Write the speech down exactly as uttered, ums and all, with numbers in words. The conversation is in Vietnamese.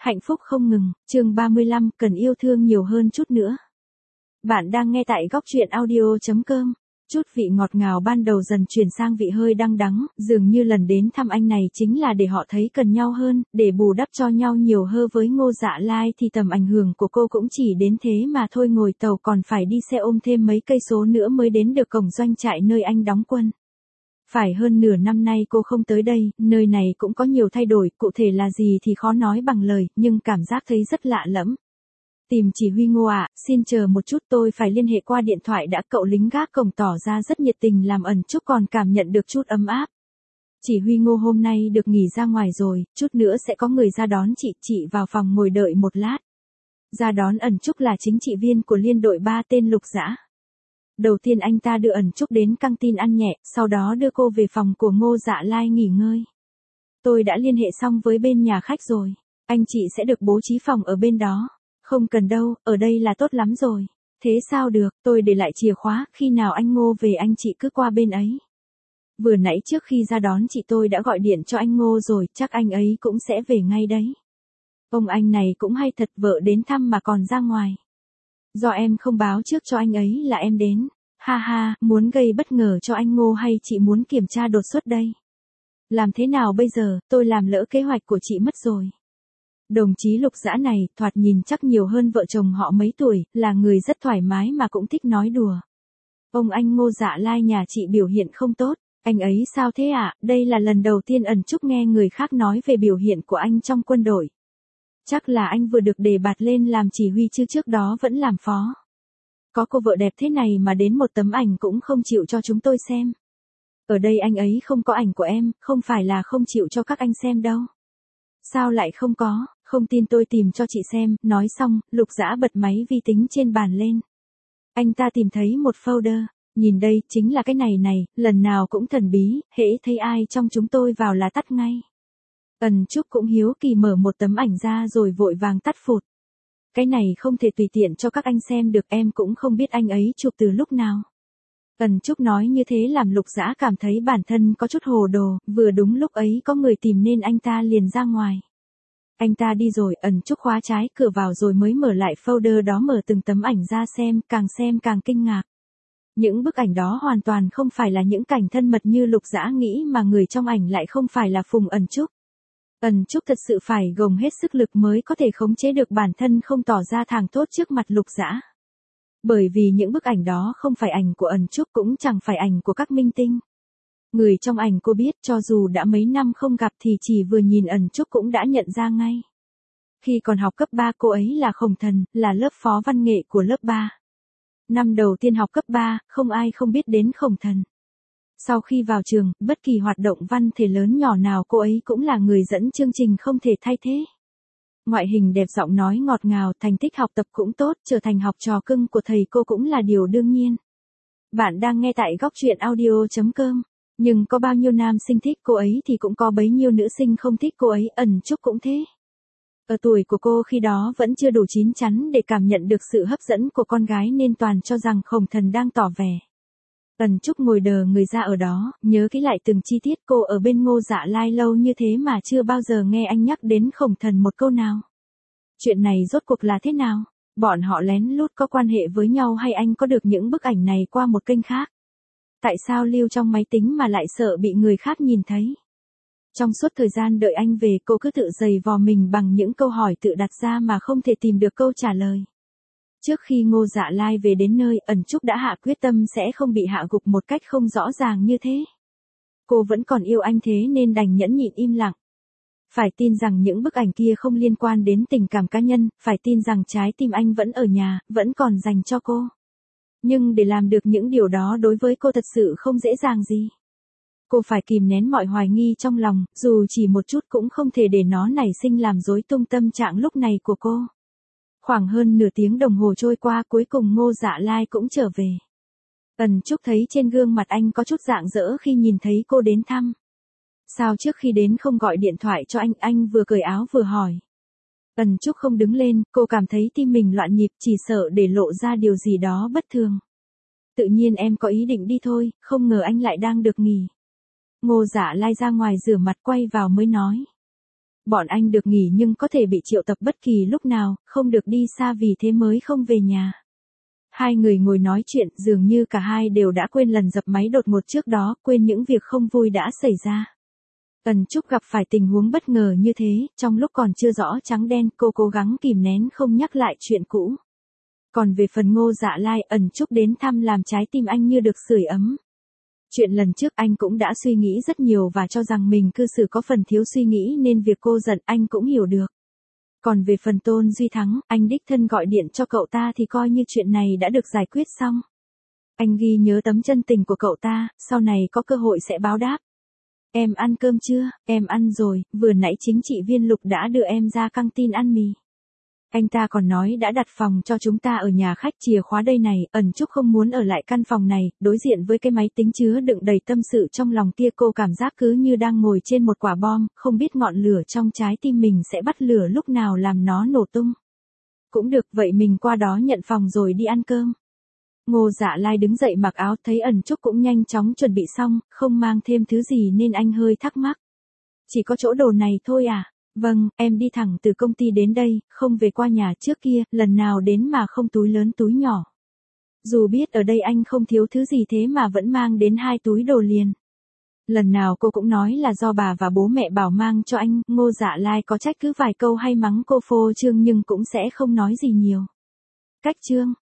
Hạnh phúc không ngừng, chương ba mươi lăm, cần yêu thương nhiều hơn chút nữa. Bạn đang nghe tại góc truyện audio chấm com. Chút vị ngọt ngào ban đầu dần chuyển sang vị hơi đắng đắng, dường như lần đến thăm anh này chính là để họ thấy cần nhau hơn, để bù đắp cho nhau nhiều hơn. Với Ngô Dạ Lai thì tầm ảnh hưởng của cô cũng chỉ đến thế mà thôi, ngồi tàu còn phải đi xe ôm thêm mấy cây số nữa mới đến được cổng doanh trại nơi anh đóng quân. Phải hơn nửa năm nay cô không tới đây, nơi này cũng có nhiều thay đổi, cụ thể là gì thì khó nói bằng lời, nhưng cảm giác thấy rất lạ lẫm. Tìm chỉ huy Ngô ạ, xin chờ một chút, tôi phải liên hệ qua điện thoại đã. Cậu lính gác cổng tỏ ra rất nhiệt tình, làm ẩn Trúc còn cảm nhận được chút ấm áp. Chỉ huy Ngô hôm nay được nghỉ ra ngoài rồi, chút nữa sẽ có người ra đón chị, chị vào phòng ngồi đợi một lát. Ra đón ẩn Trúc là chính trị viên của liên đội ba tên Lục Dã. Đầu tiên anh ta đưa ẩn Trúc đến căng tin ăn nhẹ, sau đó đưa cô về phòng của Ngô Dạ Lai nghỉ ngơi. Tôi đã liên hệ xong với bên nhà khách rồi, anh chị sẽ được bố trí phòng ở bên đó. Không cần đâu, ở đây là tốt lắm rồi. Thế sao được, tôi để lại chìa khóa, khi nào anh Ngô về anh chị cứ qua bên ấy. Vừa nãy trước khi ra đón chị tôi đã gọi điện cho anh Ngô rồi, chắc anh ấy cũng sẽ về ngay đấy. Ông anh này cũng hay thật, vợ đến thăm mà còn ra ngoài. Do em không báo trước cho anh ấy là em đến. Ha ha, muốn gây bất ngờ cho anh Ngô hay chị muốn kiểm tra đột xuất đây? Làm thế nào bây giờ, tôi làm lỡ kế hoạch của chị mất rồi. Đồng chí Lục Dã này, thoạt nhìn chắc nhiều hơn vợ chồng họ mấy tuổi, là người rất thoải mái mà cũng thích nói đùa. Ông anh Ngô Dạ Lai nhà chị biểu hiện không tốt, anh ấy sao thế ạ? À? Đây là lần đầu tiên ẩn Trúc nghe người khác nói về biểu hiện của anh trong quân đội. Chắc là anh vừa được đề bạt lên làm chỉ huy chứ trước đó vẫn làm phó. Có cô vợ đẹp thế này mà đến một tấm ảnh cũng không chịu cho chúng tôi xem. Ở đây anh ấy không có ảnh của em, không phải là không chịu cho các anh xem đâu. Sao lại không có, không tin tôi tìm cho chị xem. Nói xong, Lục Dã bật máy vi tính trên bàn lên. Anh ta tìm thấy một folder, nhìn đây, chính là cái này này, lần nào cũng thần bí, hễ thấy ai trong chúng tôi vào là tắt ngay. Ẩn Trúc cũng hiếu kỳ mở một tấm ảnh ra rồi vội vàng tắt phụt. Cái này không thể tùy tiện cho các anh xem được, em cũng không biết anh ấy chụp từ lúc nào. Ẩn Trúc nói như thế làm Lục Dã cảm thấy bản thân có chút hồ đồ, vừa đúng lúc ấy có người tìm nên anh ta liền ra ngoài. Anh ta đi rồi, Ẩn Trúc khóa trái cửa vào rồi mới mở lại folder đó, mở từng tấm ảnh ra xem, càng xem càng kinh ngạc. Những bức ảnh đó hoàn toàn không phải là những cảnh thân mật như Lục Dã nghĩ, mà người trong ảnh lại không phải là Phùng Ẩn Trúc. Ẩn Trúc thật sự phải gồng hết sức lực mới có thể khống chế được bản thân không tỏ ra thẳng thốt trước mặt Lục Dã. Bởi vì những bức ảnh đó không phải ảnh của Ẩn Trúc, cũng chẳng phải ảnh của các minh tinh. Người trong ảnh cô biết, cho dù đã mấy năm không gặp thì chỉ vừa nhìn Ẩn Trúc cũng đã nhận ra ngay. Khi còn học cấp ba cô ấy là Khổng Thần, là lớp phó văn nghệ của lớp ba. Năm đầu tiên học cấp ba, không ai không biết đến Khổng Thần. Sau khi vào trường, bất kỳ hoạt động văn thể lớn nhỏ nào cô ấy cũng là người dẫn chương trình không thể thay thế. Ngoại hình đẹp, giọng nói ngọt ngào, thành tích học tập cũng tốt, trở thành học trò cưng của thầy cô cũng là điều đương nhiên. Bạn đang nghe tại góc truyện audio chấm com. Nhưng có bao nhiêu nam sinh thích cô ấy thì cũng có bấy nhiêu nữ sinh không thích cô ấy, Ẩn Trúc cũng thế. Ở tuổi của cô khi đó vẫn chưa đủ chín chắn để cảm nhận được sự hấp dẫn của con gái nên toàn cho rằng Khổng Thần đang tỏ vẻ. Ẩn Trúc ngồi đờ người ra ở đó, nhớ kỹ lại từng chi tiết. Cô ở bên Ngô Dạ Lai lâu như thế mà chưa bao giờ nghe anh nhắc đến Khổng Thần một câu nào. Chuyện này rốt cuộc là thế nào? Bọn họ lén lút có quan hệ với nhau hay anh có được những bức ảnh này qua một kênh khác? Tại sao lưu trong máy tính mà lại sợ bị người khác nhìn thấy? Trong suốt thời gian đợi anh về, cô cứ tự giày vò mình bằng những câu hỏi tự đặt ra mà không thể tìm được câu trả lời. Trước khi Ngô Dạ Lai về đến nơi, Ẩn Trúc đã hạ quyết tâm sẽ không bị hạ gục một cách không rõ ràng như thế. Cô vẫn còn yêu anh thế nên đành nhẫn nhịn im lặng. Phải tin rằng những bức ảnh kia không liên quan đến tình cảm cá nhân, phải tin rằng trái tim anh vẫn ở nhà, vẫn còn dành cho cô. Nhưng để làm được những điều đó đối với cô thật sự không dễ dàng gì. Cô phải kìm nén mọi hoài nghi trong lòng, dù chỉ một chút cũng không thể để nó nảy sinh làm rối tung tâm trạng lúc này của cô. Khoảng hơn nửa tiếng đồng hồ trôi qua, cuối cùng Ngô Dạ Lai cũng trở về. Ẩn Trúc thấy trên gương mặt anh có chút rạng rỡ khi nhìn thấy cô đến thăm. Sao trước khi đến không gọi điện thoại cho anh? Anh vừa cởi áo vừa hỏi. Ẩn Trúc không đứng lên, cô cảm thấy tim mình loạn nhịp, chỉ sợ để lộ ra điều gì đó bất thường. Tự nhiên em có ý định đi thôi, không ngờ anh lại đang được nghỉ. Ngô Dạ Lai ra ngoài rửa mặt quay vào mới nói. Bọn anh được nghỉ nhưng có thể bị triệu tập bất kỳ lúc nào, không được đi xa vì thế mới không về nhà. Hai người ngồi nói chuyện, dường như cả hai đều đã quên lần dập máy đột ngột trước đó, quên những việc không vui đã xảy ra. Ân Trúc gặp phải tình huống bất ngờ như thế, trong lúc còn chưa rõ trắng đen, cô cố gắng kìm nén không nhắc lại chuyện cũ. Còn về phần Ngô Dạ Lai, Ân Trúc đến thăm làm trái tim anh như được sưởi ấm. Chuyện lần trước anh cũng đã suy nghĩ rất nhiều và cho rằng mình cư xử có phần thiếu suy nghĩ nên việc cô giận anh cũng hiểu được. Còn về phần Tôn Duy Thắng, anh đích thân gọi điện cho cậu ta thì coi như chuyện này đã được giải quyết xong. Anh ghi nhớ tấm chân tình của cậu ta, sau này có cơ hội sẽ báo đáp. Em ăn cơm chưa? Em ăn rồi, vừa nãy chính trị viên Lục đã đưa em ra căng tin ăn mì. Anh ta còn nói đã đặt phòng cho chúng ta ở nhà khách, chìa khóa đây này. Ẩn Trúc không muốn ở lại căn phòng này, đối diện với cái máy tính chứa đựng đầy tâm sự trong lòng kia, cô cảm giác cứ như đang ngồi trên một quả bom, không biết ngọn lửa trong trái tim mình sẽ bắt lửa lúc nào làm nó nổ tung. Cũng được, vậy mình qua đó nhận phòng rồi đi ăn cơm. Ngô Dạ Lai đứng dậy mặc áo, thấy Ẩn Trúc cũng nhanh chóng chuẩn bị xong, không mang thêm thứ gì nên anh hơi thắc mắc. Chỉ có chỗ đồ này thôi à? Vâng, em đi thẳng từ công ty đến đây, không về qua nhà trước kia, lần nào đến mà không túi lớn túi nhỏ. Dù biết ở đây anh không thiếu thứ gì thế mà vẫn mang đến hai túi đồ liền. Lần nào cô cũng nói là do bà và bố mẹ bảo mang cho anh, Ngô Dạ Lai có trách cứ vài câu hay mắng cô phô trương nhưng cũng sẽ không nói gì nhiều. Cách trương.